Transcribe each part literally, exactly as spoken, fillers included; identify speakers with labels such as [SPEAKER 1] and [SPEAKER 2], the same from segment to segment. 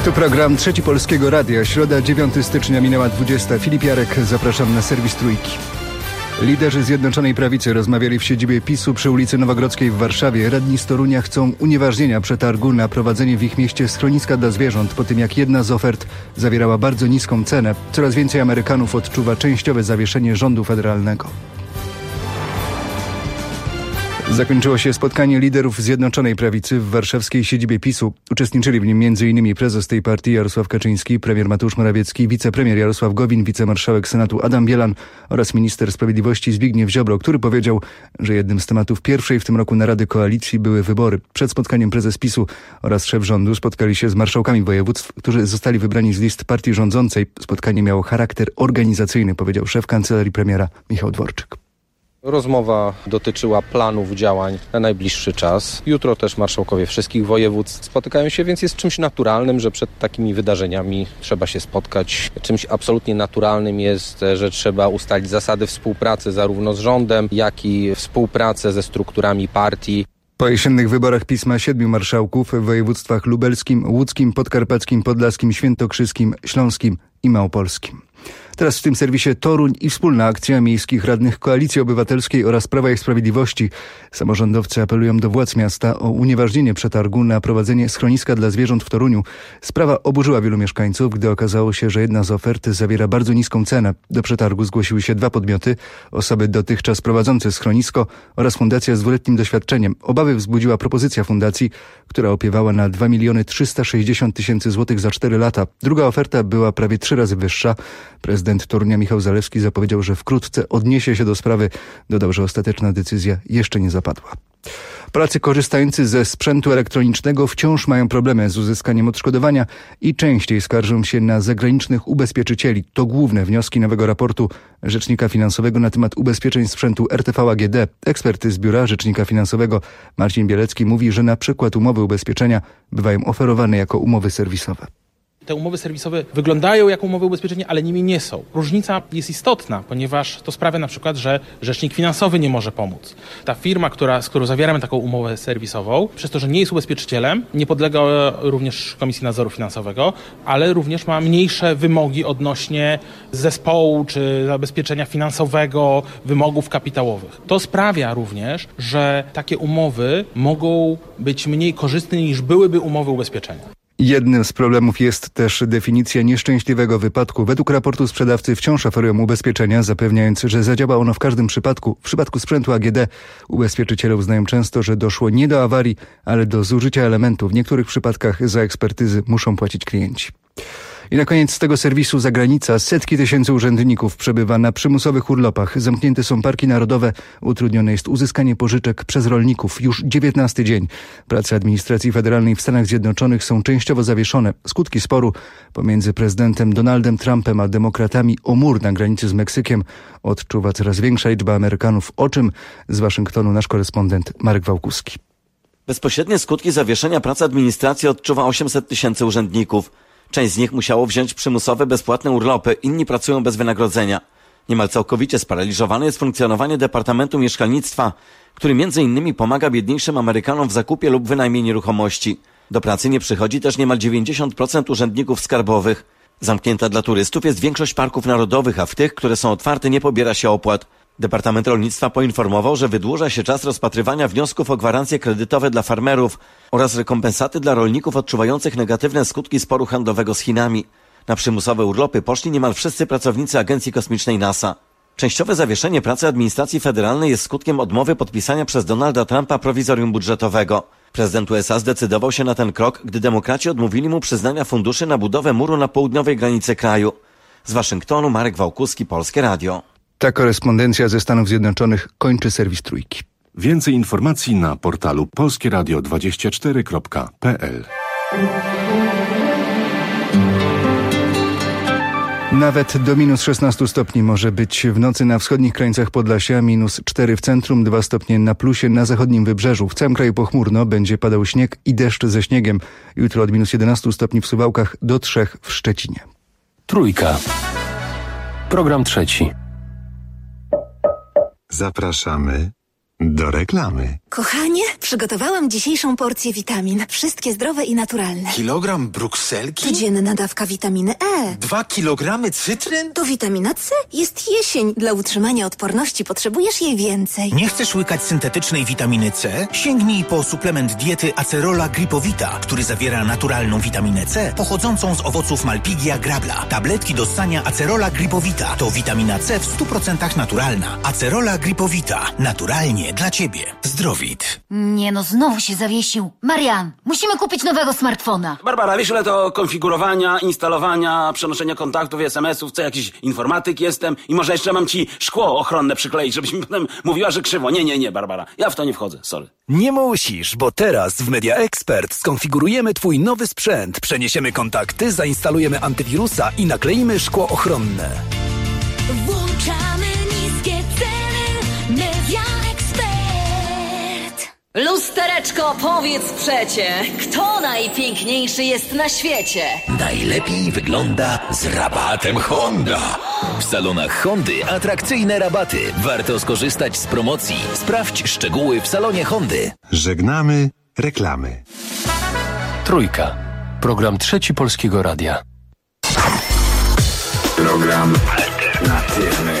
[SPEAKER 1] Tu program Trzeci Polskiego Radia. Środa, dziewiątego stycznia, minęła dwudziesta. Filip Jarek, zapraszam na serwis Trójki. Liderzy Zjednoczonej Prawicy rozmawiali w siedzibie PiSu przy ulicy Nowogrodzkiej w Warszawie. Radni z Torunia chcą unieważnienia przetargu na prowadzenie w ich mieście schroniska dla zwierząt po tym, jak jedna z ofert zawierała bardzo niską cenę. Coraz więcej Amerykanów odczuwa częściowe zawieszenie rządu federalnego. Zakończyło się spotkanie liderów Zjednoczonej Prawicy w warszawskiej siedzibie PiSu. Uczestniczyli w nim między innymi prezes tej partii Jarosław Kaczyński, premier Mateusz Morawiecki, wicepremier Jarosław Gowin, wicemarszałek Senatu Adam Bielan oraz minister sprawiedliwości Zbigniew Ziobro, który powiedział, że jednym z tematów pierwszej w tym roku narady koalicji były wybory. Przed spotkaniem prezes PiSu oraz szef rządu spotkali się z marszałkami województw, którzy zostali wybrani z list partii rządzącej. Spotkanie miało charakter organizacyjny, powiedział szef kancelarii premiera Michał Dworczyk.
[SPEAKER 2] Rozmowa dotyczyła planów działań na najbliższy czas. Jutro też marszałkowie wszystkich województw spotykają się, więc jest czymś naturalnym, że przed takimi wydarzeniami trzeba się spotkać. Czymś absolutnie naturalnym jest, że trzeba ustalić zasady współpracy zarówno z rządem, jak i współpracę ze strukturami partii.
[SPEAKER 1] Po jesiennych wyborach PiS ma siedmiu marszałków w województwach lubelskim, łódzkim, podkarpackim, podlaskim, świętokrzyskim, śląskim i małopolskim. Teraz w tym serwisie Toruń i wspólna akcja miejskich radnych Koalicji Obywatelskiej oraz Prawa i Sprawiedliwości. Samorządowcy apelują do władz miasta o unieważnienie przetargu na prowadzenie schroniska dla zwierząt w Toruniu. Sprawa oburzyła wielu mieszkańców, gdy okazało się, że jedna z ofert zawiera bardzo niską cenę. Do przetargu zgłosiły się dwa podmioty, osoby dotychczas prowadzące schronisko oraz fundacja z dwuletnim doświadczeniem. Obawy wzbudziła propozycja fundacji, która opiewała na dwa miliony trzysta sześćdziesiąt tysięcy złotych za cztery lata. Druga oferta była prawie trzy razy wyższa. Prezydent Torunia Michał Zalewski zapowiedział, że wkrótce odniesie się do sprawy. Dodał, że ostateczna decyzja jeszcze nie zapadła. Polacy korzystający ze sprzętu elektronicznego wciąż mają problemy z uzyskaniem odszkodowania i częściej skarżą się na zagranicznych ubezpieczycieli. To główne wnioski nowego raportu Rzecznika Finansowego na temat ubezpieczeń sprzętu R T V A G D. Ekspert z Biura Rzecznika Finansowego Marcin Bielecki mówi, że na przykład umowy ubezpieczenia bywają oferowane jako umowy serwisowe.
[SPEAKER 3] Te umowy serwisowe wyglądają jak umowy ubezpieczenia, ale nimi nie są. Różnica jest istotna, ponieważ to sprawia na przykład, że rzecznik finansowy nie może pomóc. Ta firma, która, z którą zawieramy taką umowę serwisową, przez to, że nie jest ubezpieczycielem, nie podlega również Komisji Nadzoru Finansowego, ale również ma mniejsze wymogi odnośnie zespołu czy zabezpieczenia finansowego, wymogów kapitałowych. To sprawia również, że takie umowy mogą być mniej korzystne niż byłyby umowy ubezpieczenia.
[SPEAKER 1] Jednym z problemów jest też definicja nieszczęśliwego wypadku. Według raportu sprzedawcy wciąż oferują ubezpieczenia, zapewniając, że zadziała ono w każdym przypadku. W przypadku sprzętu A G D ubezpieczyciele uznają często, że doszło nie do awarii, ale do zużycia elementu. W niektórych przypadkach za ekspertyzy muszą płacić klienci. I na koniec z tego serwisu zagranica. Setki tysięcy urzędników przebywa na przymusowych urlopach. Zamknięte są parki narodowe. Utrudnione jest uzyskanie pożyczek przez rolników. Już dziewiętnasty dzień. Prace administracji federalnej w Stanach Zjednoczonych są częściowo zawieszone. Skutki sporu pomiędzy prezydentem Donaldem Trumpem a demokratami o mur na granicy z Meksykiem odczuwa coraz większa liczba Amerykanów. O czym z Waszyngtonu nasz korespondent Marek Wałkuski.
[SPEAKER 4] Bezpośrednie skutki zawieszenia pracy administracji odczuwa osiemset tysięcy urzędników. Część z nich musiało wziąć przymusowe, bezpłatne urlopy, inni pracują bez wynagrodzenia. Niemal całkowicie sparaliżowane jest funkcjonowanie Departamentu Mieszkalnictwa, który między innymi pomaga biedniejszym Amerykanom w zakupie lub wynajmie nieruchomości. Do pracy nie przychodzi też niemal dziewięćdziesiąt procent urzędników skarbowych. Zamknięta dla turystów jest większość parków narodowych, a w tych, które są otwarte, nie pobiera się opłat. Departament Rolnictwa poinformował, że wydłuża się czas rozpatrywania wniosków o gwarancje kredytowe dla farmerów oraz rekompensaty dla rolników odczuwających negatywne skutki sporu handlowego z Chinami. Na przymusowe urlopy poszli niemal wszyscy pracownicy Agencji Kosmicznej NASA. Częściowe zawieszenie pracy administracji federalnej jest skutkiem odmowy podpisania przez Donalda Trumpa prowizorium budżetowego. Prezydent U S A zdecydował się na ten krok, gdy demokraci odmówili mu przyznania funduszy na budowę muru na południowej granicy kraju. Z Waszyngtonu Marek Wałkuski, Polskie Radio.
[SPEAKER 1] Ta korespondencja ze Stanów Zjednoczonych kończy serwis Trójki.
[SPEAKER 5] Więcej informacji na portalu polskie radio dwadzieścia cztery kropka p l.
[SPEAKER 1] Nawet do minus szesnaście stopni może być w nocy na wschodnich krańcach Podlasia, minus cztery w centrum, dwa stopnie na plusie na zachodnim wybrzeżu. W całym kraju pochmurno, będzie padał śnieg i deszcz ze śniegiem. Jutro od minus jedenaście stopni w Suwałkach do trzech w Szczecinie.
[SPEAKER 6] Trójka. Program trzeci.
[SPEAKER 7] Zapraszamy
[SPEAKER 5] do reklamy.
[SPEAKER 6] Kochanie, przygotowałam dzisiejszą porcję witamin. Wszystkie zdrowe i naturalne.
[SPEAKER 7] Kilogram brukselki?
[SPEAKER 6] Codzienna dawka witaminy E.
[SPEAKER 7] Dwa kilogramy cytryn?
[SPEAKER 6] To witamina C. Jest jesień. Dla utrzymania odporności potrzebujesz jej więcej.
[SPEAKER 8] Nie chcesz łykać syntetycznej witaminy C? Sięgnij po suplement diety Acerola Gripowita, który zawiera naturalną witaminę C pochodzącą z owoców Malpighia grabla. Tabletki do ssania Acerola Gripowita to witamina C w stu procentach naturalna. Acerola Gripowita. Naturalnie dla Ciebie. Zdrowit.
[SPEAKER 9] Nie no, znowu się zawiesił. Marian, musimy kupić nowego smartfona.
[SPEAKER 10] Barbara, wiesz ile to konfigurowania, instalowania, przenoszenia kontaktów i es em esów, co jakiś informatyk jestem i może jeszcze mam ci szkło ochronne przykleić, żebyś mi potem mówiła, że krzywo. Nie, nie, nie, Barbara. Ja w to nie wchodzę, sorry.
[SPEAKER 11] Nie musisz, bo teraz w Media Expert skonfigurujemy Twój nowy sprzęt, przeniesiemy kontakty, zainstalujemy antywirusa i nakleimy szkło ochronne.
[SPEAKER 12] Włączamy niskie ceny. Media Expert.
[SPEAKER 13] Lustereczko, powiedz przecie, kto najpiękniejszy jest na świecie?
[SPEAKER 14] Najlepiej wygląda z rabatem Honda. W salonach Hondy atrakcyjne rabaty. Warto skorzystać z promocji. Sprawdź szczegóły w salonie Hondy.
[SPEAKER 5] Żegnamy reklamy.
[SPEAKER 15] Trójka. Program Trzeci Polskiego Radia.
[SPEAKER 16] Program alternatywny.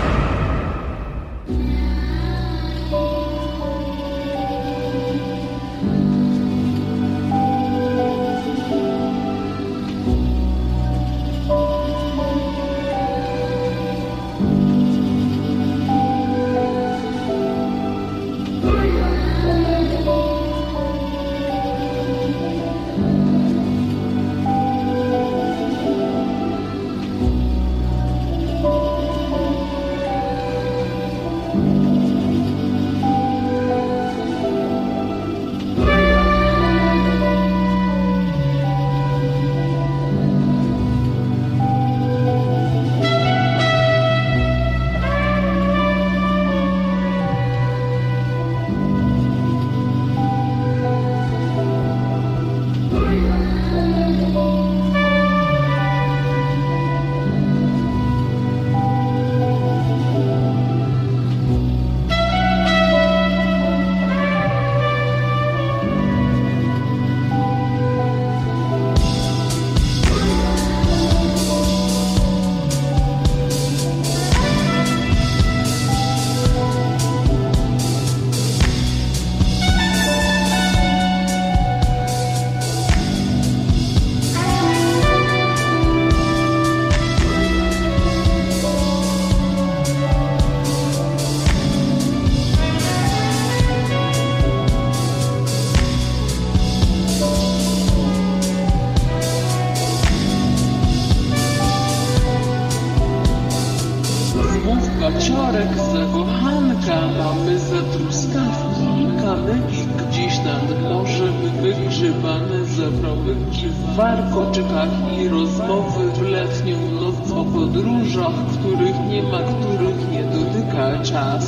[SPEAKER 17] Ciorek za kochanka, mamy za truskawki, kamyki gdzieś nad morzem wygrzebane zaprawki, w warkoczykach i rozmowy w letnią noc o podróżach, których nie ma, których nie dotyka czas.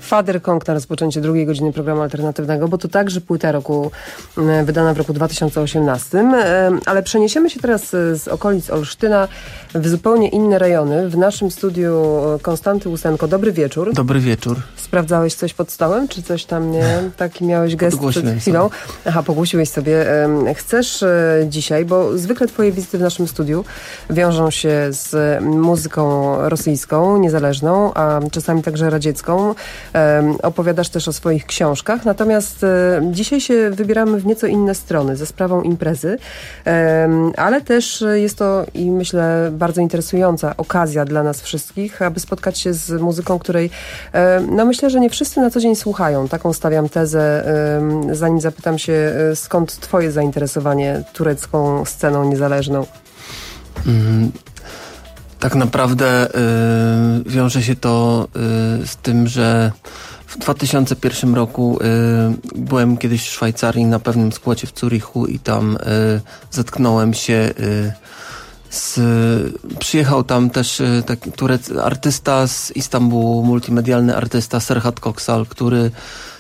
[SPEAKER 18] Father Kong na rozpoczęcie drugiej godziny programu alternatywnego, bo to także płyta roku, wydana w roku dwa tysiące osiemnastym. Ale przeniesiemy się teraz z okolic Olsztyna w zupełnie inne rejony. W naszym studiu Konstanty Łusenko. Dobry wieczór.
[SPEAKER 19] Dobry wieczór.
[SPEAKER 18] Sprawdzałeś coś pod stołem, czy coś tam nie? Taki miałeś gest przed chwilą.
[SPEAKER 19] Sobie.
[SPEAKER 18] Aha, pogłosiłeś sobie. Chcesz dzisiaj, bo zwykle twoje wizyty w naszym studiu wiążą się z muzyką rosyjską, niezależną, a czasami także radziecką. Opowiadasz też o swoich książkach, natomiast dzisiaj się wybieramy w nieco inne strony, ze sprawą imprezy, ale też jest to, i myślę, bardzo interesująca okazja dla nas wszystkich, aby spotkać się z muzyką, której no myślę, że nie wszyscy na co dzień słuchają. Taką stawiam tezę, zanim zapytam się, skąd twoje zainteresowanie turecką sceną niezależną?
[SPEAKER 19] Mm, tak naprawdę y, wiąże się to y, z tym, że w dwa tysiące pierwszym roku y, byłem kiedyś w Szwajcarii na pewnym składzie w Zurichu i tam y, zetknąłem się y, z, przyjechał tam też y, taki turec, artysta z Istambułu, multimedialny artysta Serhat Koksal, który y,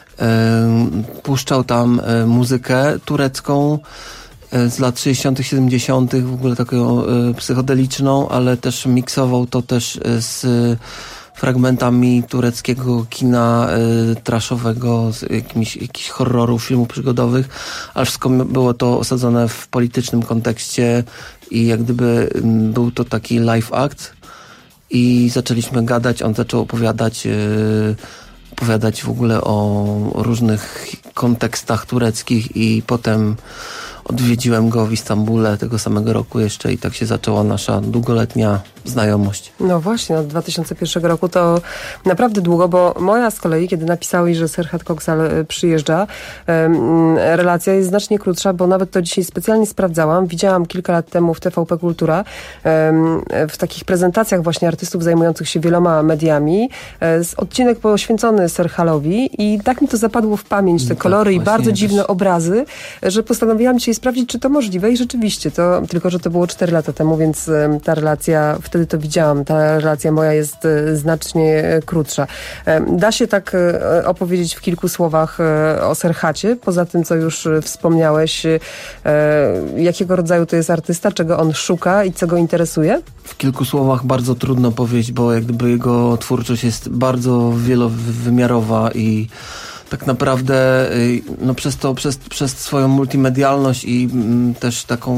[SPEAKER 19] puszczał tam y, muzykę turecką z lat sześćdziesiątych, siedemdziesiątych, w ogóle taką y, psychodeliczną, ale też miksował to też y, z y, fragmentami tureckiego kina y, trashowego, z jakimiś, jakichś horrorów, filmów przygodowych, ale wszystko było to osadzone w politycznym kontekście i jak gdyby y, był to taki live act i zaczęliśmy gadać, on zaczął opowiadać y, opowiadać w ogóle o, o różnych kontekstach tureckich i potem odwiedziłem go w Istambule tego samego roku jeszcze i tak się zaczęła nasza długoletnia znajomość.
[SPEAKER 18] No właśnie, od dwa tysiące pierwszego roku to naprawdę długo, bo moja z kolei, kiedy napisałeś, że Serhat Koksal przyjeżdża, relacja jest znacznie krótsza, bo nawet to dzisiaj specjalnie sprawdzałam. Widziałam kilka lat temu w T V P Kultura w takich prezentacjach właśnie artystów zajmujących się wieloma mediami odcinek poświęcony Serhalowi i tak mi to zapadło w pamięć, te kolory i bardzo dziwne obrazy, że postanowiłam dzisiaj sprawdzić, czy to możliwe i rzeczywiście to, tylko że to było cztery lata temu, więc ta relacja, wtedy to widziałam, ta relacja moja jest znacznie krótsza. Da się tak opowiedzieć w kilku słowach o Serhacie, poza tym, co już wspomniałeś, jakiego rodzaju to jest artysta, czego on szuka i co go interesuje?
[SPEAKER 19] W kilku słowach bardzo trudno powiedzieć, bo jak gdyby jego twórczość jest bardzo wielowymiarowa i tak naprawdę no przez to, przez, przez swoją multimedialność i mm, też taką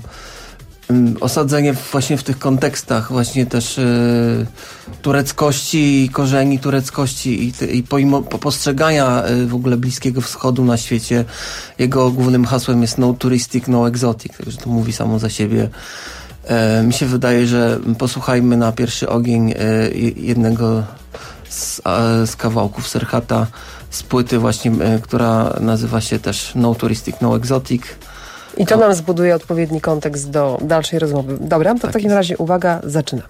[SPEAKER 19] mm, osadzenie właśnie w tych kontekstach właśnie też y, tureckości i korzeni tureckości i, i pojmo, po postrzegania y, w ogóle Bliskiego Wschodu na świecie. Jego głównym hasłem jest no touristic, no exotic, także to mówi samo za siebie. Y, mi się wydaje, że posłuchajmy na pierwszy ogień y, jednego z, a, z kawałków Serhata z płyty właśnie, y, która nazywa się też No Touristic, No Exotic.
[SPEAKER 18] I to nam zbuduje odpowiedni kontekst do dalszej rozmowy. Dobra, to tak w takim jest. razie uwaga, zaczynamy.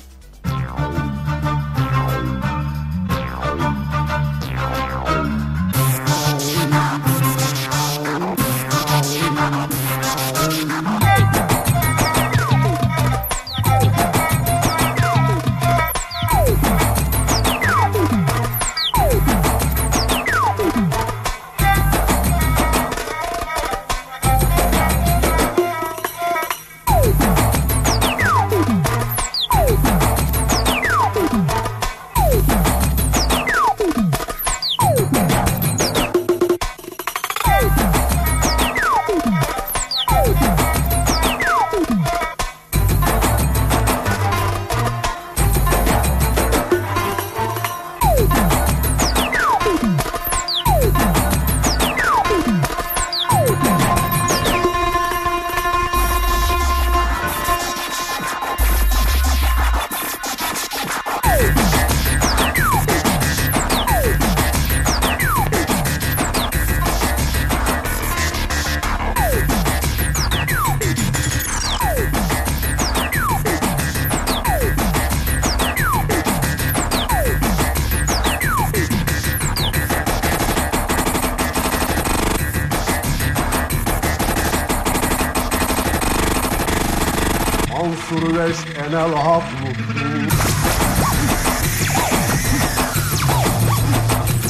[SPEAKER 20] أنا العفو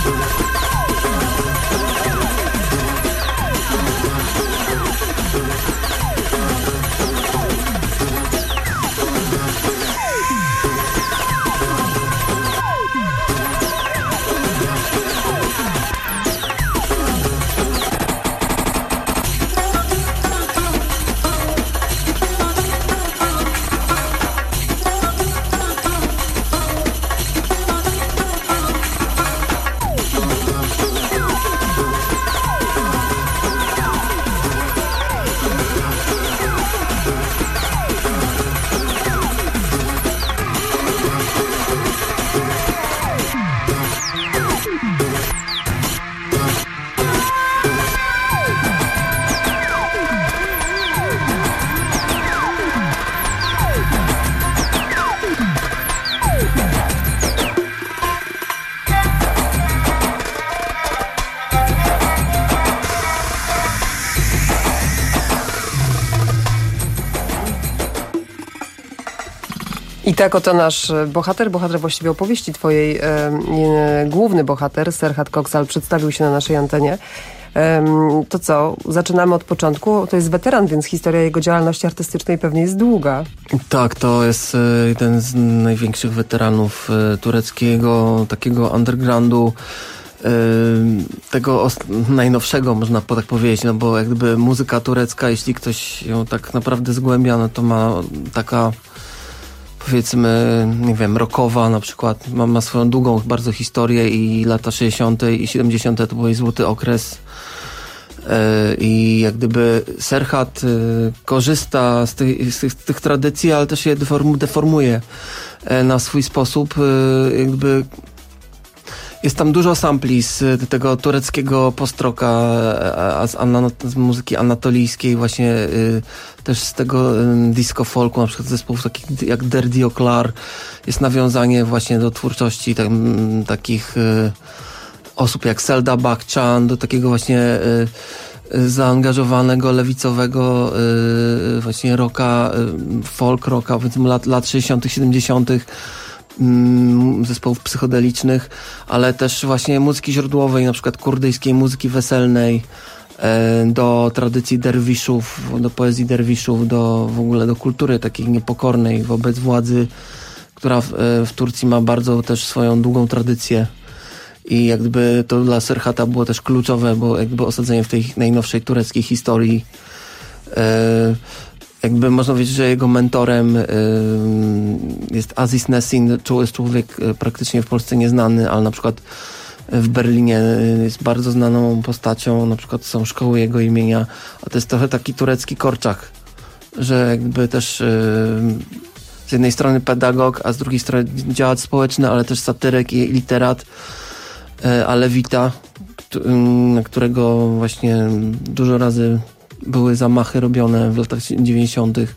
[SPEAKER 18] I tak oto nasz bohater, bohater właściwie opowieści twojej, e, e, główny bohater, Serhat Koksal, przedstawił się na naszej antenie. E, to co, zaczynamy od początku. To jest weteran, więc historia jego działalności artystycznej pewnie jest długa.
[SPEAKER 19] Tak, to jest e, jeden z największych weteranów e, tureckiego takiego undergroundu, e, tego os- najnowszego, można po tak powiedzieć, no bo jakby muzyka turecka, jeśli ktoś ją tak naprawdę zgłębia, no to ma taka, powiedzmy, nie wiem, rockowa na przykład, ma, ma swoją długą bardzo historię i lata sześćdziesiąte i siedemdziesiąte to był jej złoty okres. I jak gdyby Serhat korzysta z tych, z tych, tych tradycji, ale też je deform, deformuje na swój sposób. Jakby jest tam dużo sampli z tego tureckiego postroka, z, z muzyki anatolijskiej, właśnie też z tego disco folku, na przykład zespołów takich jak Derdi Oklar. Jest nawiązanie właśnie do twórczości tak, takich osób jak Selda Bakchan, do takiego właśnie y, zaangażowanego, lewicowego y, właśnie rocka, y, folk rocka, powiedzmy lat, lat sześćdziesiątych, siedemdziesiątych, y, zespołów psychodelicznych, ale też właśnie muzyki źródłowej, na przykład kurdyjskiej muzyki weselnej, y, do tradycji derwiszów, do poezji derwiszów, do w ogóle do kultury takiej niepokornej wobec władzy, która w, y, w Turcji ma bardzo też swoją długą tradycję. I jakby to dla Serhata było też kluczowe, bo jakby osadzenie w tej najnowszej tureckiej historii. E, jakby można powiedzieć, że jego mentorem e, jest Aziz Nesin. To jest człowiek praktycznie w Polsce nieznany, ale na przykład w Berlinie jest bardzo znaną postacią. Na przykład są szkoły jego imienia, a to jest trochę taki turecki Korczak, że jakby też e, z jednej strony pedagog, a z drugiej strony działacz społeczny, ale też satyryk i literat. Alewita, na którego właśnie dużo razy były zamachy robione w latach dziewięćdziesiątych.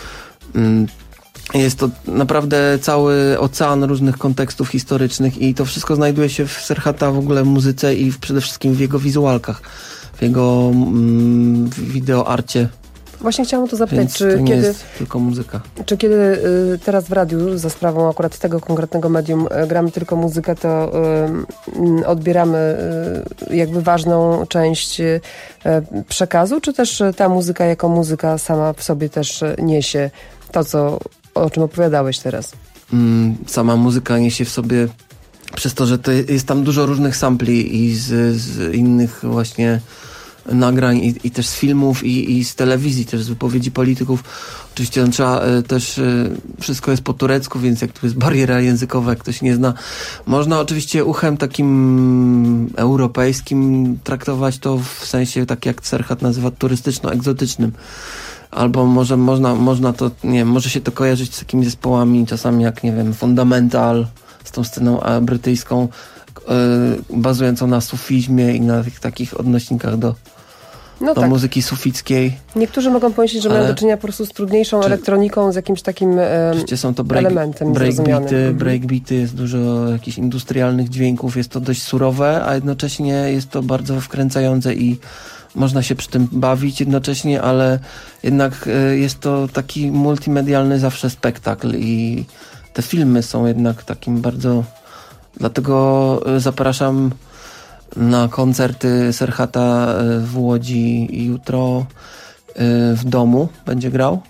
[SPEAKER 19] Jest to naprawdę cały ocean różnych kontekstów historycznych i to wszystko znajduje się w Serhata w ogóle w muzyce i w, przede wszystkim w jego wizualkach, w jego mm, wideoarcie.
[SPEAKER 18] Właśnie chciałam o to zapytać,
[SPEAKER 19] Więc
[SPEAKER 18] czy
[SPEAKER 19] to nie
[SPEAKER 18] kiedy,
[SPEAKER 19] jest tylko muzyka.
[SPEAKER 18] Czy kiedy y, teraz w radiu za sprawą akurat tego konkretnego medium y, gramy tylko muzykę, to y, y, odbieramy y, jakby ważną część y, przekazu, czy też ta muzyka jako muzyka sama w sobie też niesie to, co, o czym opowiadałeś teraz?
[SPEAKER 19] Mm, sama muzyka niesie w sobie, przez to, że to jest tam dużo różnych sampli i z, z innych właśnie nagrań i, i też z filmów i, i z telewizji, też z wypowiedzi polityków. Oczywiście no, trzeba y, też y, wszystko jest po turecku, więc jak tu jest bariera językowa, jak ktoś nie zna, można oczywiście uchem takim europejskim traktować to w sensie tak jak Serhat nazywa turystyczno-egzotycznym. Albo może można, można to, nie wiem, może się to kojarzyć z takimi zespołami czasami jak, nie wiem, Fundamental, z tą sceną brytyjską, y, bazującą na sufizmie i na tych takich odnośnikach do No do tak. muzyki sufickiej.
[SPEAKER 18] Niektórzy mogą pomyśleć, że ale... mają do czynienia po prostu z trudniejszą Czy... elektroniką, z jakimś takim e,
[SPEAKER 19] są to break,
[SPEAKER 18] elementem
[SPEAKER 19] breakbeaty, breakbeaty, jest dużo jakichś industrialnych dźwięków, jest to dość surowe, a jednocześnie jest to bardzo wkręcające i można się przy tym bawić jednocześnie, ale jednak e, jest to taki multimedialny zawsze spektakl i te filmy są jednak takim bardzo... Dlatego zapraszam na koncerty Serhata w Łodzi jutro w domu będzie grał.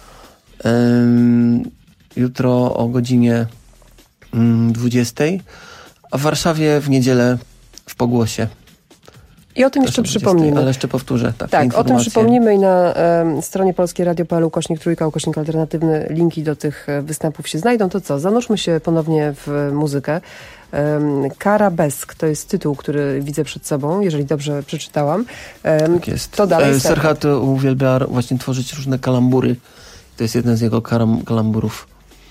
[SPEAKER 19] Jutro o godzinie dwudziestej, a w Warszawie w niedzielę w Pogłosie.
[SPEAKER 18] I o tym jeszcze przypomnimy.
[SPEAKER 19] Ale jeszcze powtórzę. Tak,
[SPEAKER 18] tak o tym przypomnimy i na e, stronie polskie radio kropka p l ukośnik trójka, ukośnik alternatywny, linki do tych występów się znajdą. To co? Zanurzmy się ponownie w muzykę. E, Karabesk to jest tytuł, który widzę przed sobą, jeżeli dobrze przeczytałam. E,
[SPEAKER 19] tak jest.
[SPEAKER 18] To dalej
[SPEAKER 19] Serhat uwielbia właśnie tworzyć różne kalambury. To jest jeden z jego kalam, kalamburów.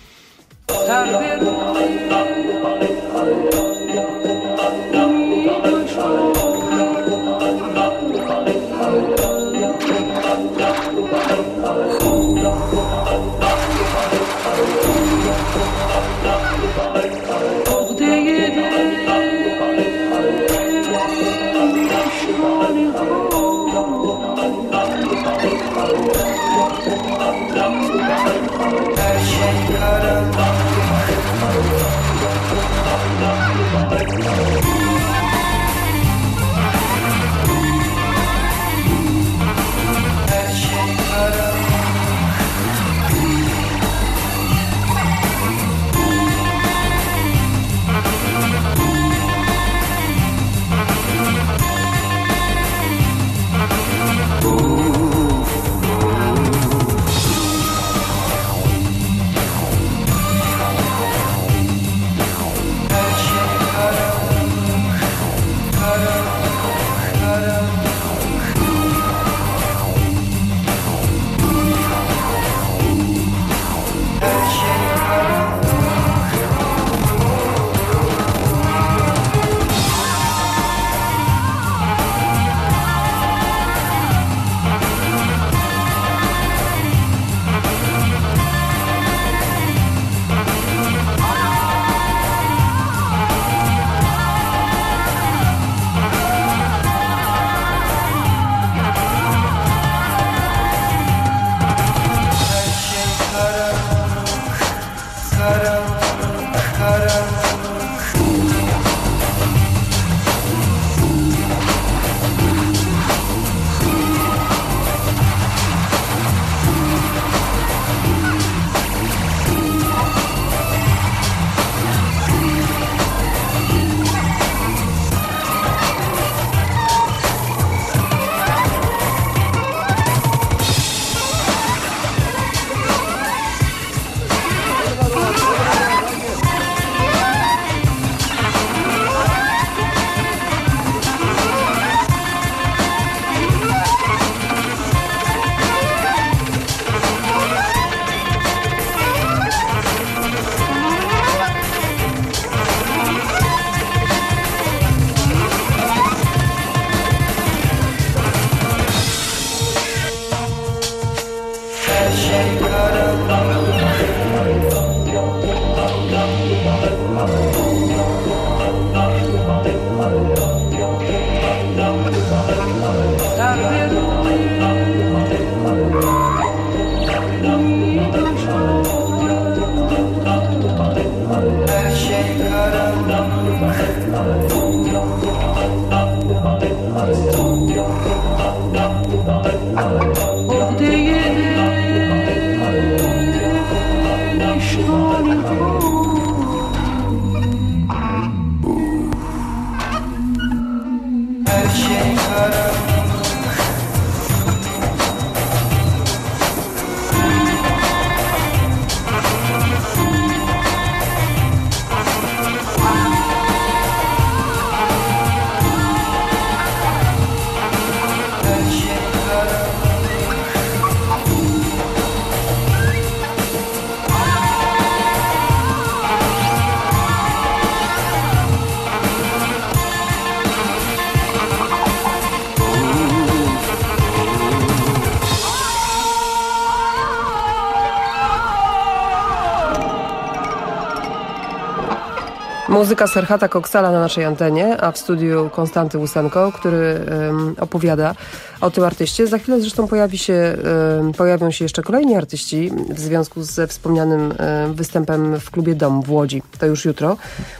[SPEAKER 18] Muzyka Serhata Koksala na naszej antenie, a w studiu Konstanty Łusenko, który um, opowiada o tym artyście. Za chwilę zresztą pojawi się, um, pojawią się jeszcze kolejni artyści w związku ze wspomnianym um, występem w klubie Dom w Łodzi. To już jutro.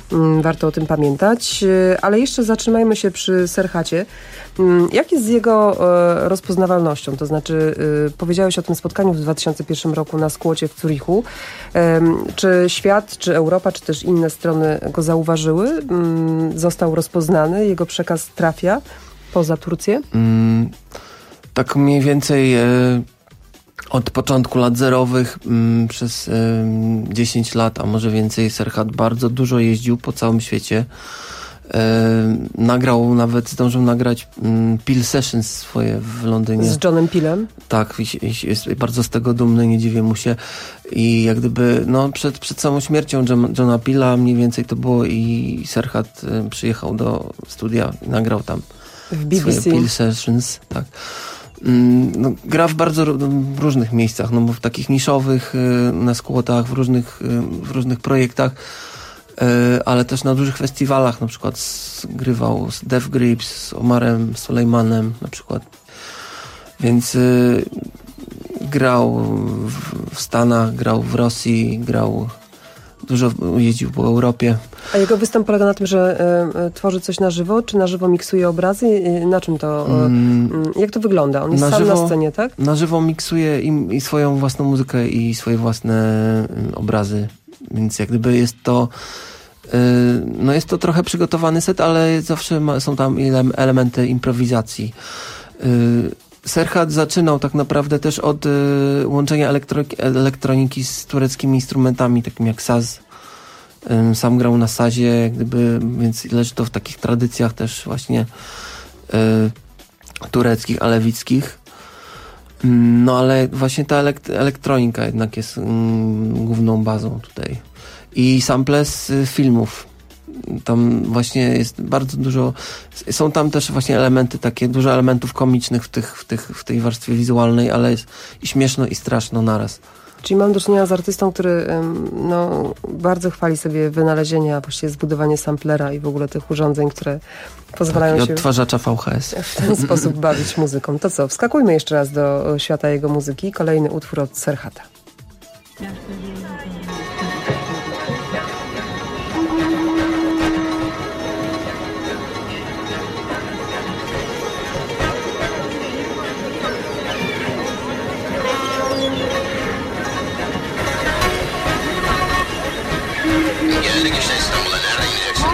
[SPEAKER 18] Warto o tym pamiętać. Ale jeszcze zatrzymajmy się przy Serhacie. Jak jest z jego rozpoznawalnością? To znaczy, powiedziałeś o tym spotkaniu w dwa tysiące pierwszym roku na Skłocie w Zurichu. Czy świat, czy Europa, czy też inne strony go zauważyły? Został rozpoznany? Jego przekaz trafia poza Turcję?
[SPEAKER 19] Mm, tak mniej więcej e, od początku lat zerowych m, przez e, dziesięć lat, a może więcej, Serhat bardzo dużo jeździł po całym świecie. E, nagrał, nawet zdążył nagrać m, Peel Sessions swoje w Londynie.
[SPEAKER 18] Z Johnem Peelem?
[SPEAKER 19] Tak, i, i jest bardzo z tego dumny, nie dziwię mu się. I jak gdyby, no przed, przed samą śmiercią John, Johna Peela mniej więcej to było i Serhat e, przyjechał do studia i nagrał tam
[SPEAKER 18] w B B C.
[SPEAKER 19] swoje Peel Sessions, tak. No, gra w bardzo w różnych miejscach, no bo w takich niszowych, na skłotach, w różnych, w różnych projektach, ale też na dużych festiwalach, na przykład grywał z Death Grips, z Omarem Sulejmanem na przykład. Więc grał w Stanach, grał w Rosji, grał dużo, jeździł po Europie.
[SPEAKER 18] A jego występ polega na tym, że y, tworzy coś na żywo, czy na żywo miksuje obrazy? Y, na czym to, y, y, jak to wygląda? On jest na sam żywo, na scenie, tak?
[SPEAKER 19] Na żywo miksuje i, i swoją własną muzykę i swoje własne y, obrazy, więc jak gdyby jest to y, no jest to trochę przygotowany set, ale zawsze ma, są tam elementy improwizacji. Y, Serhat zaczynał tak naprawdę też od y, łączenia elektro, elektroniki z tureckimi instrumentami, takimi jak saz. Y, sam grał na sazie, jak gdyby, więc leży to w takich tradycjach też właśnie y, tureckich, alewickich. Y, no ale właśnie ta elekt- elektronika jednak jest y, główną bazą tutaj. I sample z y, filmów. Tam właśnie jest bardzo dużo, są tam też właśnie elementy takie, dużo elementów komicznych w, tych, w, tych, w tej warstwie wizualnej, ale jest i śmieszno i straszno naraz.
[SPEAKER 18] Czyli mam do czynienia z artystą, który no, bardzo chwali sobie wynalezienie, a właściwie zbudowanie samplera i w ogóle tych urządzeń, które pozwalają
[SPEAKER 19] tak,
[SPEAKER 18] się
[SPEAKER 19] odtwarzacza V H S
[SPEAKER 18] w ten sposób bawić muzyką. To co, wskakujmy jeszcze raz do świata jego muzyki. Kolejny utwór od Serhata.
[SPEAKER 12] Geldik işte İstanbul'a, nereden gideceksin?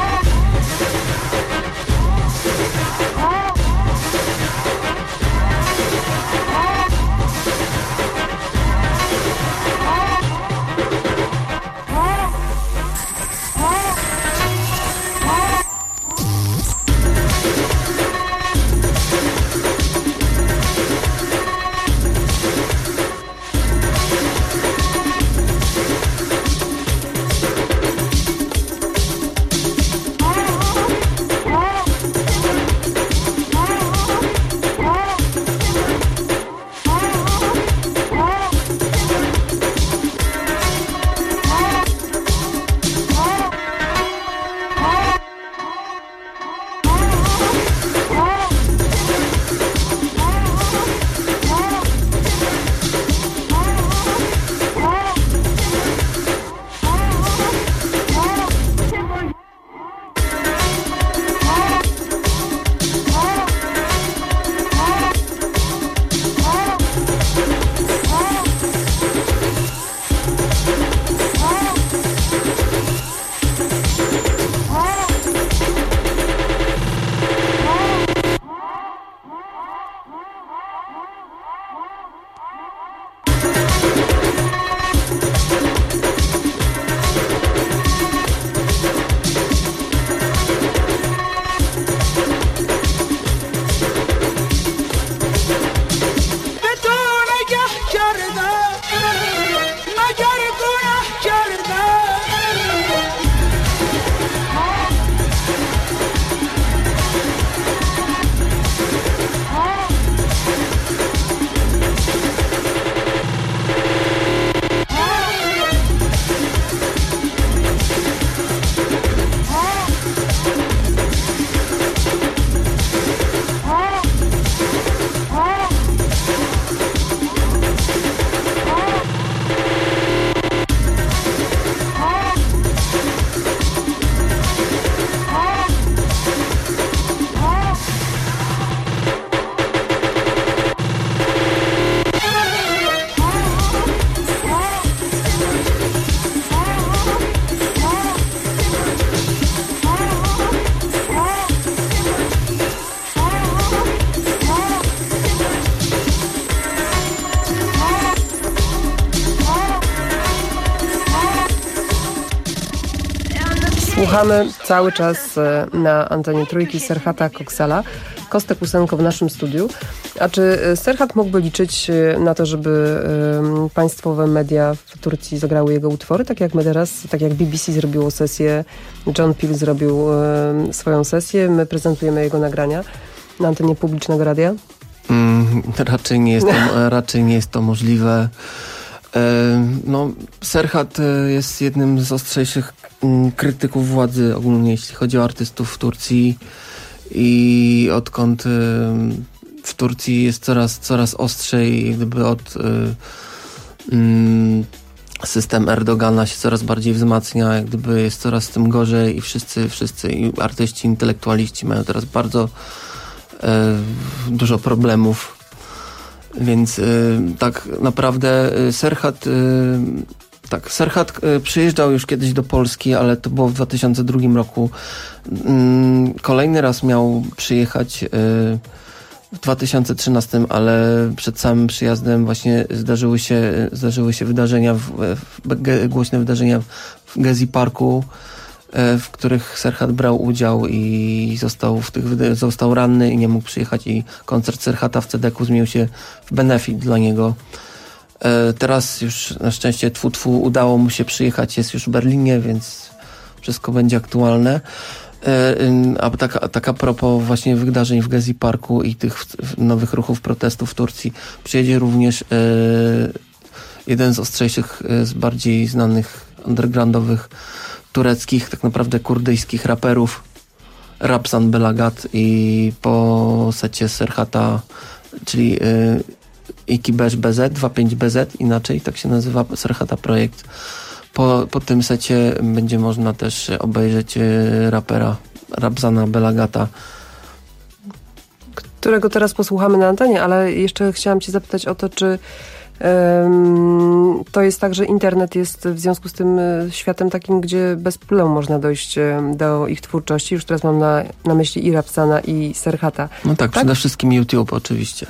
[SPEAKER 18] Słuchamy cały czas na antenie Trójki Serhata Koksala. Kostek Łusenko w naszym studiu. A czy Serhat mógłby liczyć na to, żeby um, państwowe media w Turcji zagrały jego utwory? Tak jak my teraz, tak jak B B C zrobiło sesję, John Peel zrobił um, swoją sesję, my prezentujemy jego nagrania na antenie publicznego radia?
[SPEAKER 19] Mm, raczej nie jest to, raczej nie jest to możliwe. No, Serhat jest jednym z ostrzejszych krytyków władzy ogólnie, jeśli chodzi o artystów w Turcji, i odkąd w Turcji jest coraz, coraz ostrzej, gdyby od system Erdogana się coraz bardziej wzmacnia, jak gdyby jest coraz tym gorzej i wszyscy, wszyscy artyści, intelektualiści mają teraz bardzo dużo problemów. Więc y, tak naprawdę y, Serhat y, tak, Serhat y, przyjeżdżał już kiedyś do Polski, ale to było w dwa tysiące drugim roku. Y, kolejny raz miał przyjechać y, w dwa tysiące trzynastym, ale przed samym przyjazdem właśnie zdarzyły się, zdarzyły się wydarzenia, w, w, głośne wydarzenia w Gezi Parku, w których Serhat brał udział i został w tych został ranny i nie mógł przyjechać, i koncert Serhata w Cedeku zmienił się w benefit dla niego. Teraz już na szczęście tfu, tfu, udało mu się przyjechać, jest już w Berlinie, więc wszystko będzie aktualne. A tak, tak a propos właśnie wydarzeń w Gezi Parku i tych nowych ruchów protestów w Turcji, przyjedzie również jeden z ostrzejszych, z bardziej znanych undergroundowych tureckich, tak naprawdę kurdyjskich raperów, Rapsan Belagat, i po secie Serhata, czyli y, iki beż be zet, dwadzieścia pięć be zet, inaczej tak się nazywa Serhata Projekt. Po, po tym secie będzie można też obejrzeć y, rapera Rapsana Belagata,
[SPEAKER 18] którego teraz posłuchamy na antenie, ale jeszcze chciałam cię zapytać o to, czy to jest tak, że internet jest w związku z tym światem takim, gdzie bez problemu można dojść do ich twórczości. Już teraz mam na, na myśli i Rapsana, i Serhata.
[SPEAKER 19] No tak, tak, przede wszystkim YouTube oczywiście.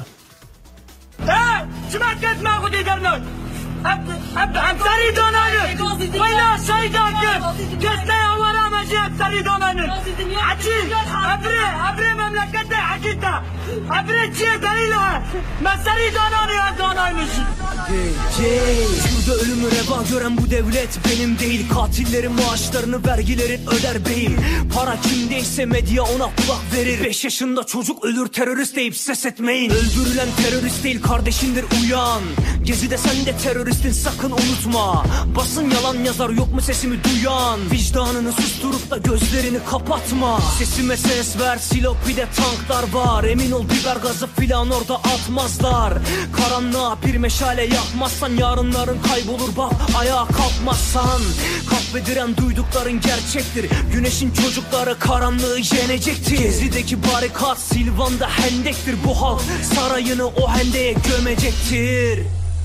[SPEAKER 21] Şurada ölümü reva gören bu devlet benim değil. Katillerin maaşlarını vergilerin öder beyim. Para kimdeyse medya ona kulak verir. Beş yaşında çocuk ölür terörist deyip ses etmeyin. Öldürülen terörist değil kardeşindir, uyan. Gezide sen de teröristin, sakın unutma. Basın yalan yazar, yok mu sesimi duyan? Vicdanını susturup da gözlerini kapatma. Sesime ses ver, silop bir de tanklar var. Emin ol biber gazı filan orada atmazlar. Karanlığa bir meşale yakmazsan yarınların kaybolur, bak ayağa kalkmazsan. Kahvediren duydukların gerçektir. Güneşin çocukları karanlığı yenecektir. Gezi'deki barikat Silvan'da hendektir. Bu halk sarayını o hendeğe gömecektir.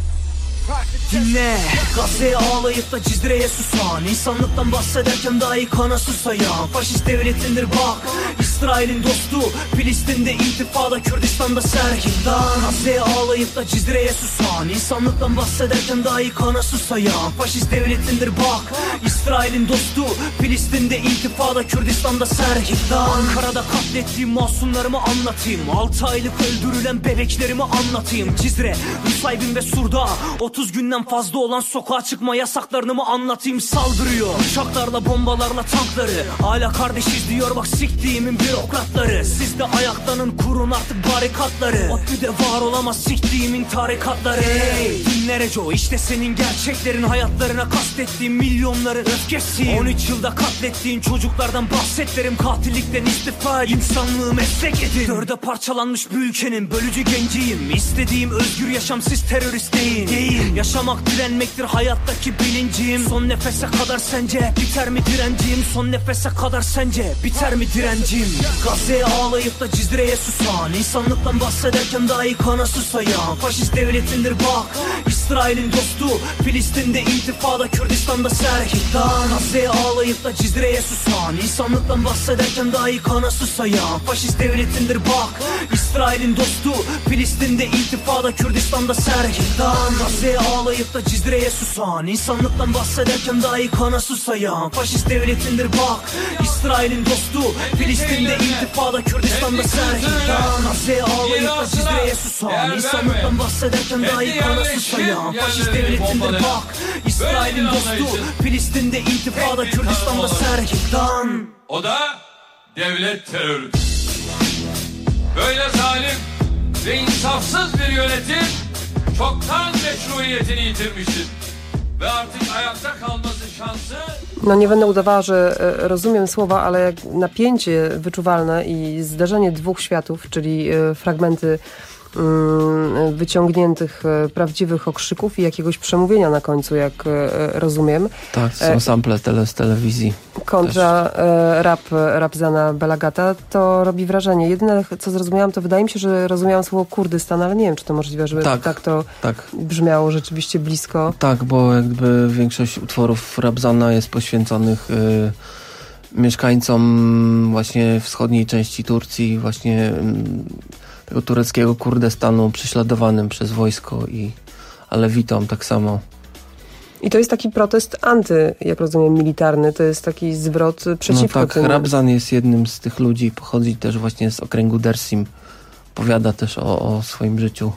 [SPEAKER 21] Dinle, Gazze'ye ağlayıp da Cizre'ye susan, İnsanlıktan bahsederken dahi kana susayan faşist devletindir bak, İsrail'in dostu. Filistin'de intifada, Kürdistan'da serhildan. Gazze'ye ağlayıp da Cizre'ye susan, İnsanlıktan bahsederken dahi kana susayan faşist devletindir bak, İsrail'in dostu. Filistin'de intifada, Kürdistan'da serhildan. Ankara'da katlettiğim masumlarımı anlatayım, altı aylık öldürülen bebeklerimi anlatayım. Cizre, Nusaybin ve Sur'da otuz günden fazla olan sokağa çıkma yasaklarını mı anlatayım? Saldırıyor uçaklarla, bombalarla tankları. Hala kardeşiz diyor bak siktiğimin bürokratları. Siz de ayaklanın, kurun artık barikatları. ODTÜ'de var olamaz siktiğimin tarikatları. Hey, dinle Reco, işte senin gerçeklerin. Hayatlarına kastettiğim milyonların öfkesi. on üç yılda katlettiğin çocuklardan bahsetlerim. Katillikten istifa, insanlığı meslek edin. Dörde parçalanmış bir ülkenin bölücü genciyim. İstediğim özgür yaşam, siz terörist deyin. Değil, yaşamak direnmektir hayattaki bilincim. Son nefese kadar sence biter mi direncim? Son nefese kadar sence biter mi direncim? Gazze'ye ağlayıp da Cizre'ye susan, İnsanlıktan bahsederken dahi kana susayan faşist devletindir bak, İsrail'in dostu. Filistin'de intifada, Kürdistan'da serhitan. Gazze'ye ağlayıp da Cizre'ye susan, İnsanlıktan bahsederken dahi kana susayan faşist devletindir bak, İsrail'in dostu. Filistin'de intifada, Kürdistan'da serhitan. Gazze'ye ağlayıp da Cizre'ye susan, İnsanlıktan bahsederken dahi kana susayan faşist devletindir bak, İsrail'in dostu. Filistin'de intifada, Kürdistan'da serhitan. Gazze'ye ağlayıp da Cizre'ye susan, İnsanlıktan bahsederken dahi kana susayan faşist devletindir bak, İsrail'in dostu. Filistin'de intifada, Kürdistan'da serhitan.
[SPEAKER 2] O da devlet terörü. Böyle zalim ve insafsız bir yönetim çoktan meşruiyetini yitirmiştir. Ve artık ayakta kalması szanse.
[SPEAKER 18] No nie będę udawała, że rozumiem słowa, ale jak napięcie wyczuwalne i zderzenie dwóch światów, czyli fragmenty wyciągniętych prawdziwych okrzyków i jakiegoś przemówienia na końcu, jak rozumiem.
[SPEAKER 19] Tak, to są sample tele, z telewizji.
[SPEAKER 18] Kontra też. rap Rabzana Belagata, to robi wrażenie. Jedyne, co zrozumiałam, to wydaje mi się, że rozumiałam słowo Kurdystan, ale nie wiem, czy to możliwe, żeby tak, tak to tak. brzmiało rzeczywiście blisko.
[SPEAKER 19] Tak, bo jakby większość utworów Rabzana jest poświęconych y, mieszkańcom właśnie wschodniej części Turcji, właśnie y, tego tureckiego Kurdystanu prześladowanym przez wojsko i alewitom tak samo.
[SPEAKER 18] I to jest taki protest anty, jak rozumiem, militarny. To jest taki zwrot przeciwko
[SPEAKER 19] no tak,
[SPEAKER 18] tym.
[SPEAKER 19] Rabzan jest jednym z tych ludzi, pochodzi też właśnie z okręgu Dersim. Opowiada też o, o swoim życiu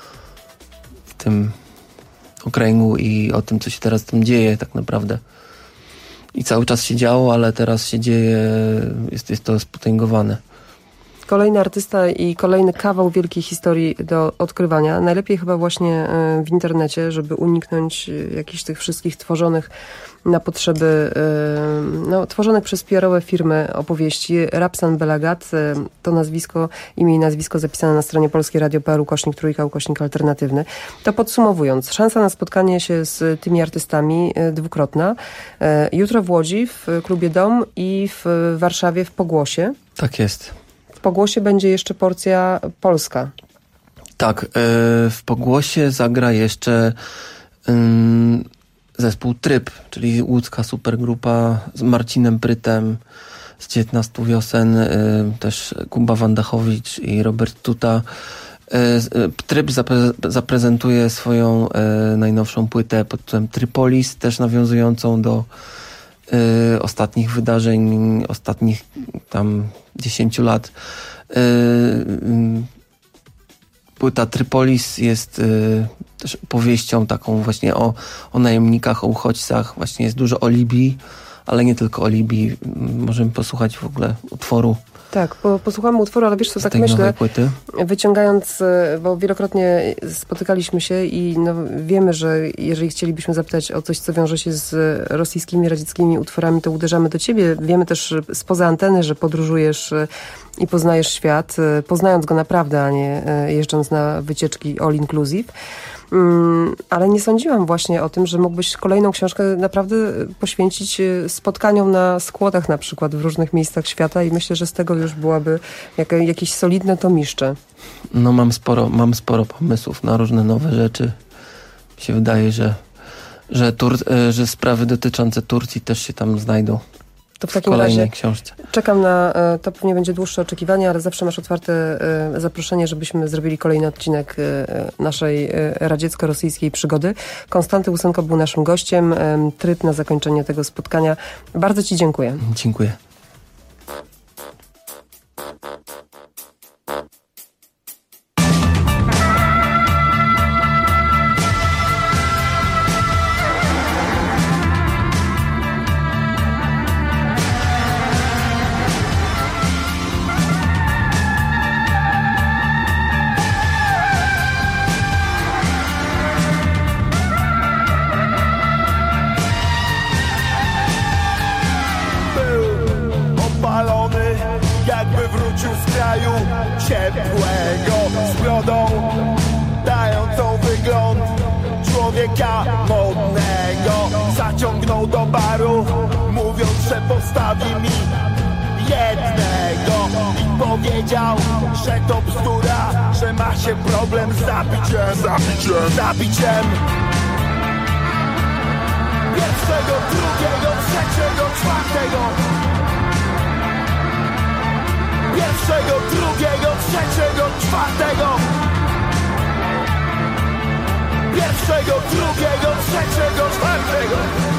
[SPEAKER 19] w tym okręgu i o tym, co się teraz tam dzieje tak naprawdę. I cały czas się działo, ale teraz się dzieje, jest, jest to spotęgowane.
[SPEAKER 18] Kolejny artysta i kolejny kawał wielkiej historii do odkrywania. Najlepiej chyba właśnie w internecie, żeby uniknąć jakichś tych wszystkich tworzonych na potrzeby, no, tworzonych przez P R owe firmy opowieści. Rabzan Belagat, to nazwisko, imię i nazwisko zapisane na stronie polskie radio kropka p l ukośnik trójka, ukośnik alternatywny. To podsumowując, szansa na spotkanie się z tymi artystami dwukrotna. Jutro w Łodzi, w klubie Dom i w Warszawie w Pogłosie.
[SPEAKER 19] Tak jest.
[SPEAKER 18] W Pogłosie będzie jeszcze porcja polska.
[SPEAKER 19] Tak, w Pogłosie zagra jeszcze zespół Tryb, czyli łódzka supergrupa z Marcinem Prytem z dziewiętnastu wiosen, też Kuba Wandachowicz i Robert Tuta. Tryb zapre- zaprezentuje swoją najnowszą płytę pod tytułem Trypolis, też nawiązującą do Y, ostatnich wydarzeń, ostatnich tam dziesięciu lat. Y, y, płyta Trypolis jest y, też powieścią taką właśnie o, o najemnikach, o uchodźcach. Właśnie jest dużo o Libii, ale nie tylko o Libii. Możemy posłuchać w ogóle utworu.
[SPEAKER 18] Tak, po, posłuchamy utworu, ale wiesz co, tak myślę, wyciągając, bo wielokrotnie spotykaliśmy się i no, wiemy, że jeżeli chcielibyśmy zapytać o coś, co wiąże się z rosyjskimi, radzieckimi utworami, to uderzamy do ciebie. Wiemy też spoza anteny, że podróżujesz i poznajesz świat, poznając go naprawdę, a nie jeżdżąc na wycieczki all inclusive. Mm, ale nie sądziłam właśnie o tym, że mógłbyś kolejną książkę naprawdę poświęcić spotkaniom na składach na przykład w różnych miejscach świata i myślę, że z tego już byłaby jak, jakieś solidne tomiszcze.
[SPEAKER 19] No mam sporo, mam sporo pomysłów na różne nowe rzeczy. Mi się wydaje, że, że, Tur- że sprawy dotyczące Turcji też się tam znajdą.
[SPEAKER 18] To w takim razie
[SPEAKER 19] książce.
[SPEAKER 18] Czekam na, to pewnie będzie dłuższe oczekiwanie, ale zawsze masz otwarte zaproszenie, żebyśmy zrobili kolejny odcinek naszej radziecko-rosyjskiej przygody. Konstanty Łusenko był naszym gościem. Tryb na zakończenie tego spotkania. Bardzo ci dziękuję.
[SPEAKER 19] Dziękuję.
[SPEAKER 22] Ciepłego z brodą dającą wygląd człowieka modnego. Zaciągnął do baru, mówiąc, że postawi mi jednego. powiedział, że to bzdura, że ma się problem z zabiciem, zabiciem, zabiciem. Pierwszego, drugiego, trzeciego, czwartego. Pierwszego, drugiego, trzeciego, czwartego. Pierwszego, drugiego, trzeciego, czwartego.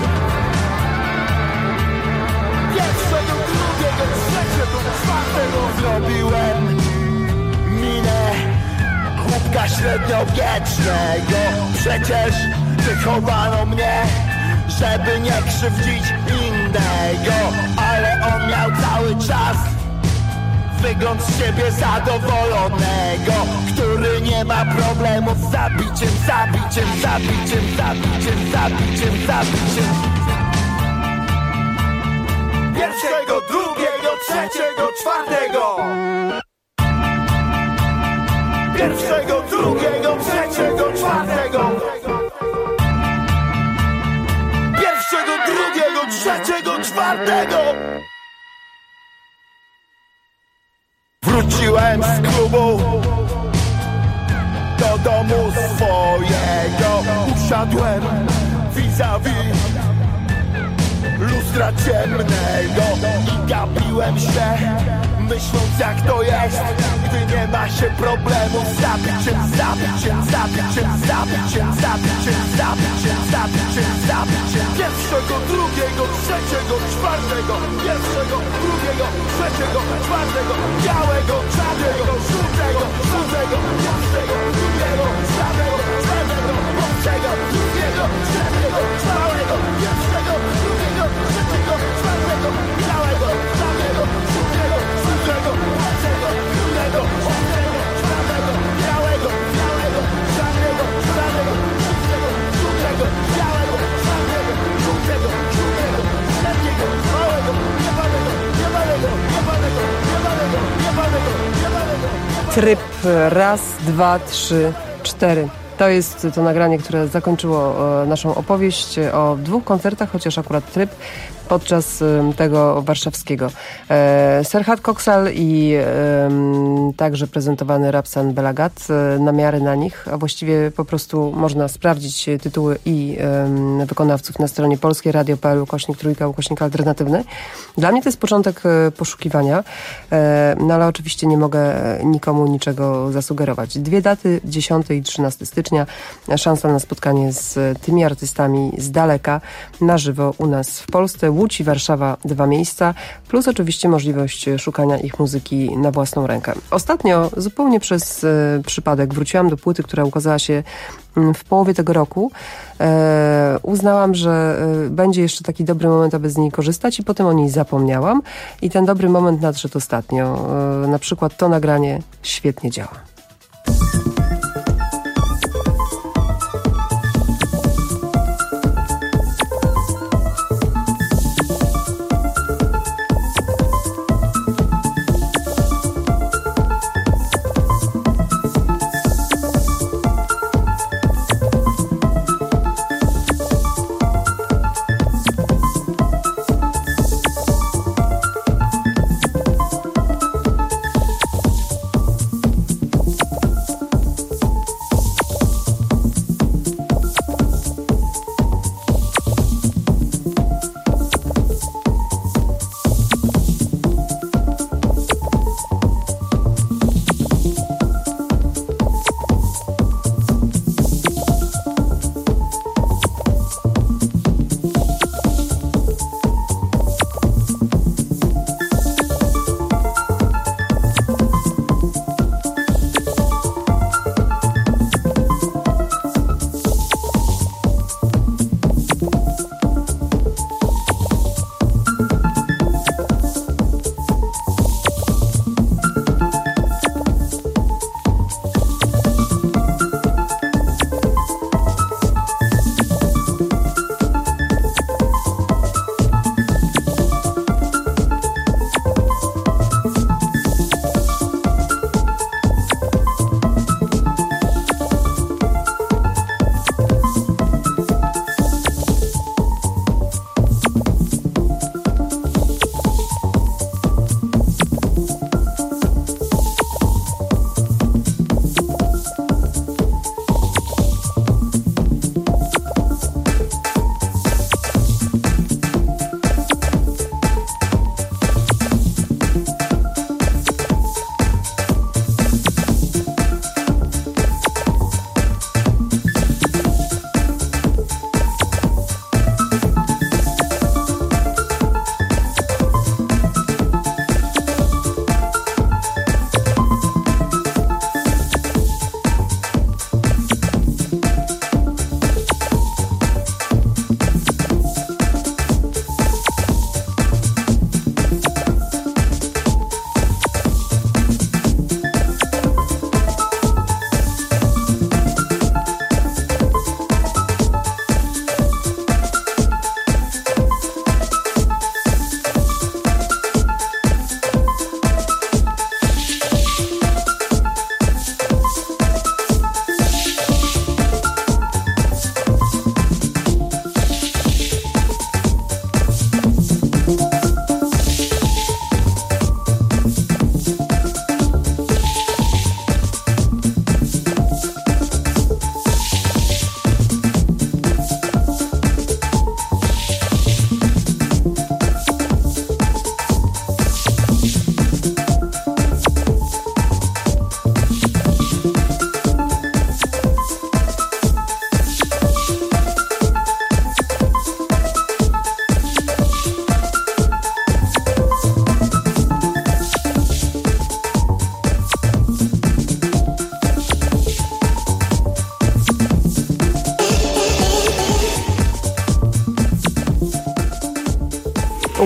[SPEAKER 22] Pierwszego, drugiego, trzeciego, czwartego. Zrobiłem minę chłopka średniowiecznego. Przecież wychowano mnie, żeby nie krzywdzić innego. Ale on miał cały czas wygląd z siebie zadowolonego, który nie ma problemu z zabiciem, zabiciem, zabiciem, zabiciem, zabiciem, zabiciem. Pierwszego, drugiego, trzeciego, czwartego. Pierwszego, drugiego, trzeciego, czwartego. Pierwszego, drugiego, trzeciego, czwartego. Wróciłem z klubu do domu swojego. Usiadłem vis-a-vis lustra ciemnego i gapiłem się, myśląc jak to jest, gdy nie ma się problemu z zabiciem, zabiciem, zabiciem, zabiciem, zabiciem, zabiciem, zabiciem, zabiciem. Pierwszego, drugiego, trzeciego, czwartego. Pierwszego, drugiego, trzeciego, czwartego. Białego, czarnego, żółtego, żółtego, jasnego, drugiego, czarnego, czarnego, obcego, drugiego, trzeciego, czwartego. Pierwszego, drugiego, trzeciego, czwartego. Białego, czarnego, żółtego, żółtego, obcego, drugiego, obcego, czwartego. Białego, białego, czarnego, czarnego, żółtego, żółtego, białego, czarnego, żółtego, żółtego, średniego, małego, jebanego, jebanego, jebanego, jebanego, jebanego, jebanego.
[SPEAKER 18] Tryb raz, dwa, trzy, cztery. To jest to nagranie, które zakończyło naszą opowieść o dwóch koncertach, chociaż akurat tryb podczas tego warszawskiego. Serhat Koksal i także prezentowany Rapsan Belagat, namiary na nich, a właściwie po prostu można sprawdzić tytuły i wykonawców na stronie polskieradio.pl ukośnik trójka, ukośnik alternatywny. Dla mnie to jest początek poszukiwania, no ale oczywiście nie mogę nikomu niczego zasugerować. Dwie daty, dziesiątego i trzynastego stycznia, szansa na spotkanie z tymi artystami z daleka, na żywo u nas w Polsce. Łódź i Warszawa, dwa miejsca, plus oczywiście możliwość szukania ich muzyki na własną rękę. Ostatnio, zupełnie przez e, przypadek, wróciłam do płyty, która ukazała się w połowie tego roku. E, uznałam, że e, będzie jeszcze taki dobry moment, aby z niej korzystać i potem o niej zapomniałam. I ten dobry moment nadszedł ostatnio. E, na przykład to nagranie świetnie działa.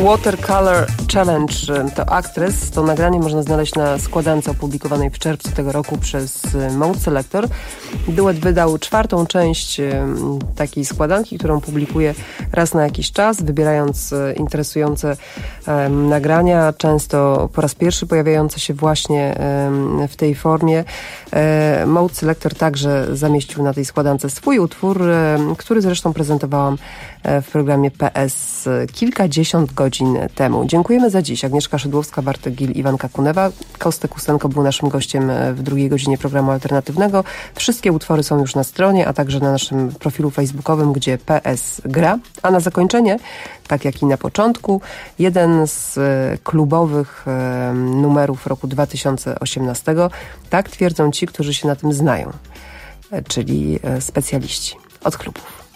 [SPEAKER 18] Watercolor Challenge to Actress. To nagranie można znaleźć na składance opublikowanej w czerwcu tego roku przez Mode Selector. Duet wydał czwartą część takiej składanki, którą publikuje raz na jakiś czas, wybierając interesujące um, nagrania, często po raz pierwszy pojawiające się właśnie um, w tej formie. Um, Mode Selector także zamieścił na tej składance swój utwór, um, który zresztą prezentowałam w programie P S kilkadziesiąt godzin temu. Dziękujemy za dziś. Agnieszka Szydłowska, Bartek Gil, Iwanka Kunewa. Kostek Ustenko był naszym gościem w drugiej godzinie programu alternatywnego. Wszystkie utwory są już na stronie, a także na naszym profilu facebookowym, gdzie P S gra. A na zakończenie, tak jak i na początku, jeden z klubowych numerów roku dwa tysiące osiemnastego. Tak twierdzą ci, którzy się na tym znają, czyli specjaliści od klubów.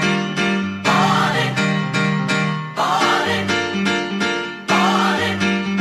[SPEAKER 3] Party,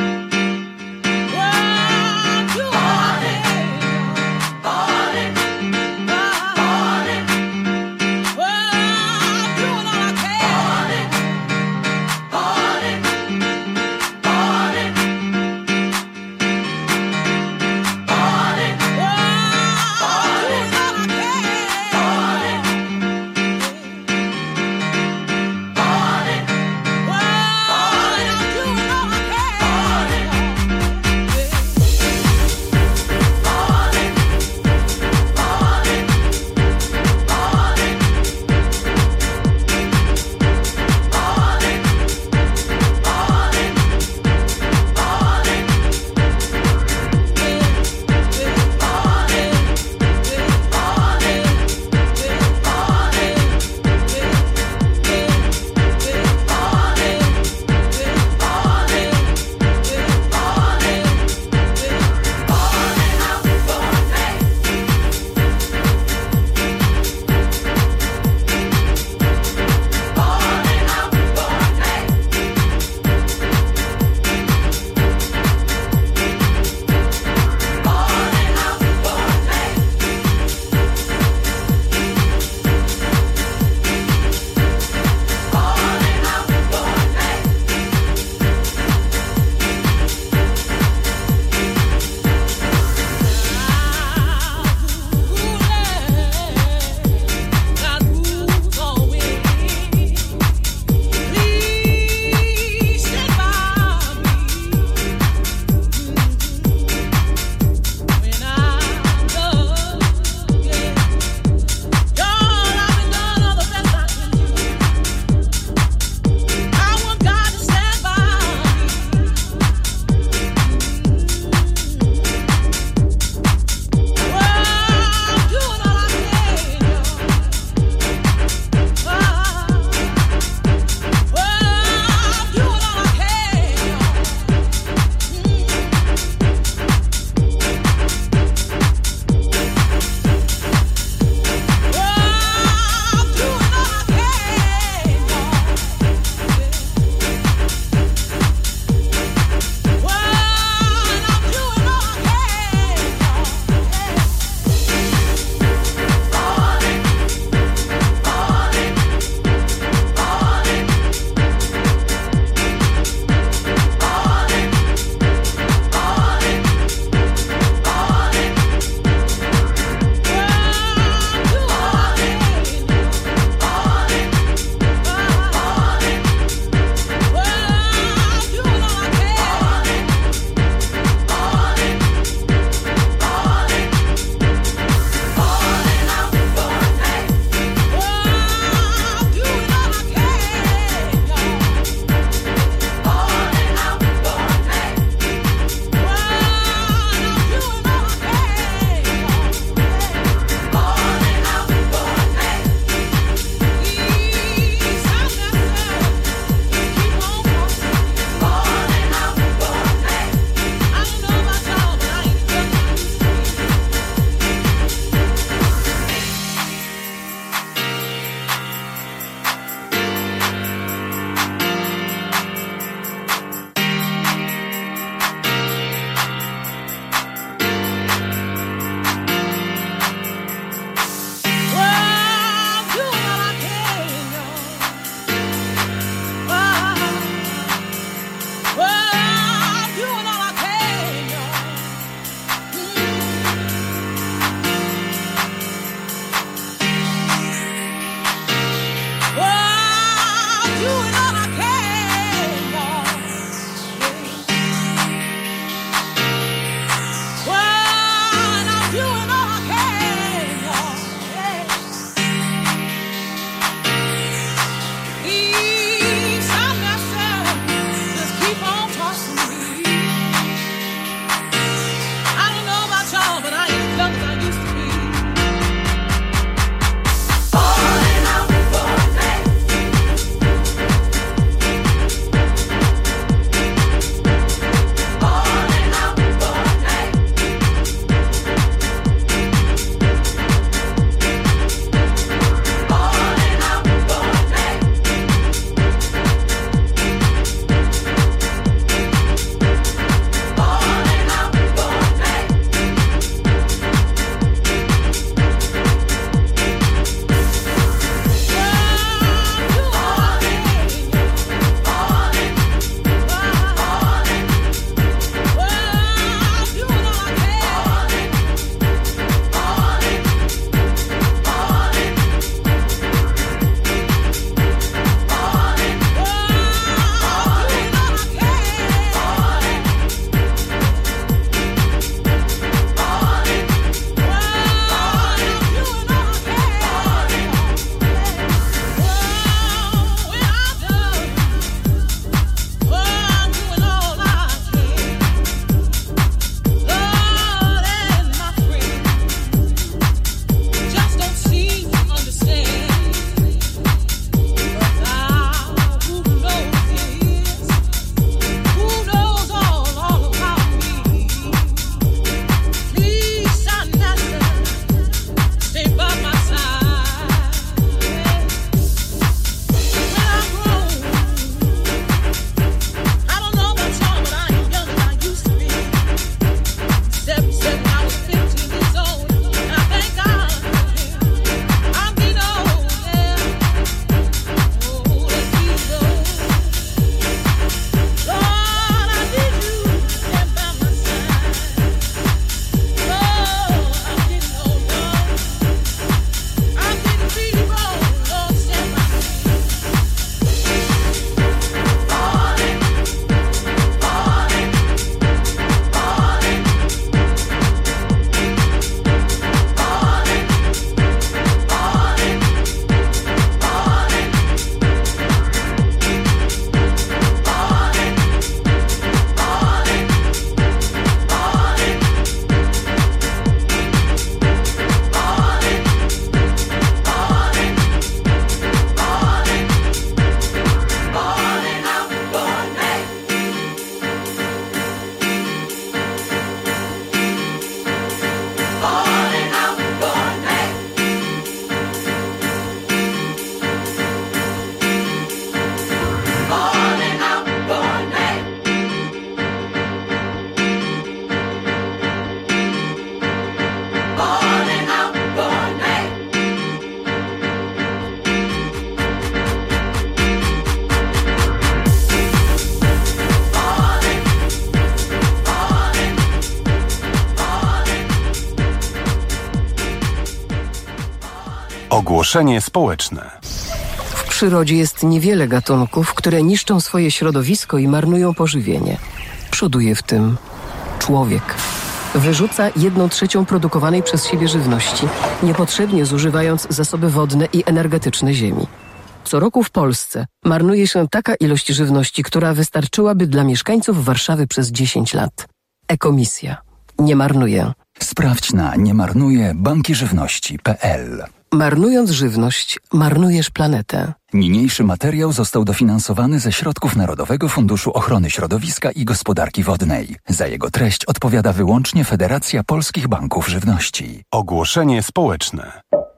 [SPEAKER 5] Ogłoszenie społeczne.
[SPEAKER 3] W przyrodzie jest niewiele gatunków, które niszczą swoje środowisko i marnują pożywienie. Przoduje w tym człowiek. Wyrzuca jedną trzecią produkowanej przez siebie żywności, niepotrzebnie zużywając zasoby wodne i energetyczne ziemi. Co roku w Polsce marnuje się taka ilość żywności, która wystarczyłaby dla mieszkańców Warszawy przez dziesięć lat. Ekomisja. Nie marnuje.
[SPEAKER 4] Sprawdź na niemarnuje banki żywności kropka p l.
[SPEAKER 3] Marnując żywność, marnujesz planetę.
[SPEAKER 4] Niniejszy materiał został dofinansowany ze środków Narodowego Funduszu Ochrony Środowiska i Gospodarki Wodnej. Za jego treść odpowiada wyłącznie Federacja Polskich Banków Żywności.
[SPEAKER 5] Ogłoszenie społeczne.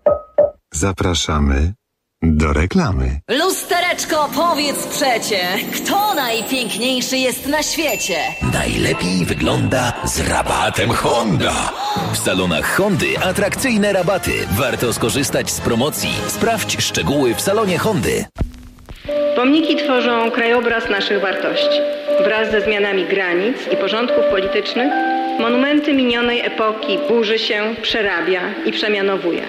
[SPEAKER 23] Zapraszamy do reklamy.
[SPEAKER 13] Lustereczko, powiedz przecie, kto najpiękniejszy jest na świecie?
[SPEAKER 14] Najlepiej wygląda z rabatem Honda. W salonach Hondy atrakcyjne rabaty. Warto skorzystać z promocji. Sprawdź szczegóły w salonie Hondy.
[SPEAKER 24] Pomniki tworzą krajobraz naszych wartości. Wraz ze zmianami granic i porządków politycznych, monumenty minionej epoki burzy się, przerabia i przemianowuje.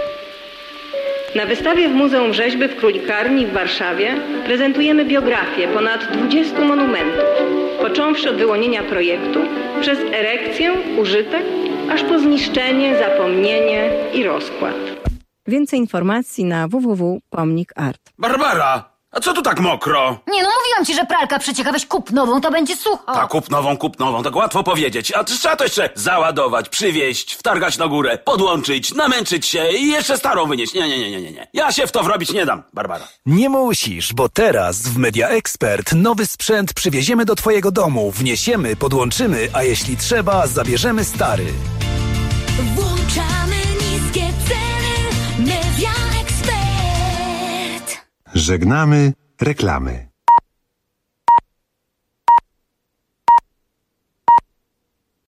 [SPEAKER 24] Na wystawie w Muzeum Rzeźby w Królikarni w Warszawie prezentujemy biografię ponad dwudziestu monumentów, począwszy od wyłonienia projektu, przez erekcję, użytek, aż po zniszczenie, zapomnienie i rozkład.
[SPEAKER 25] Więcej informacji na w w w kropka pomnik art.
[SPEAKER 10] Barbara, a co tu tak mokro?
[SPEAKER 9] Nie no, mówiłam ci, że pralka przecieka, weź kup nową, to będzie sucho.
[SPEAKER 10] Tak, kup nową, kup nową, tak łatwo powiedzieć. A trzeba to jeszcze załadować, przywieźć, wtargać na górę, podłączyć, namęczyć się i jeszcze starą wynieść. Nie, nie, nie, nie, nie, nie. Ja się w to wrobić nie dam, Barbara.
[SPEAKER 11] Nie musisz, bo teraz w Media Expert nowy sprzęt przywieziemy do twojego domu, wniesiemy, podłączymy, a jeśli trzeba, zabierzemy stary.
[SPEAKER 26] Włączamy niskie ceny. Media Expert.
[SPEAKER 23] Żegnamy reklamy.